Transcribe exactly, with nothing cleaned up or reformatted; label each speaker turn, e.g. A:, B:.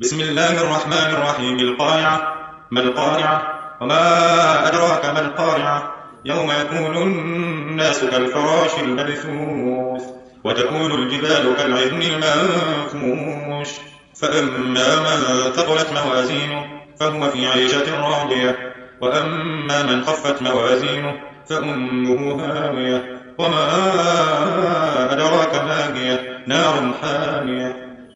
A: بسم الله الرحمن الرحيم. القارعة. ما القارعة؟ وما أدراك ما القارعة؟ يوم يكون الناس كالفراش المبثوث وتكون الجبال كالعهن المنفوش. فأما من ثقلت موازينه فهو في عيشة راضية، وأما من خفت موازينه فأمه هاوية. وما أدراك ما هي؟ نار حامية.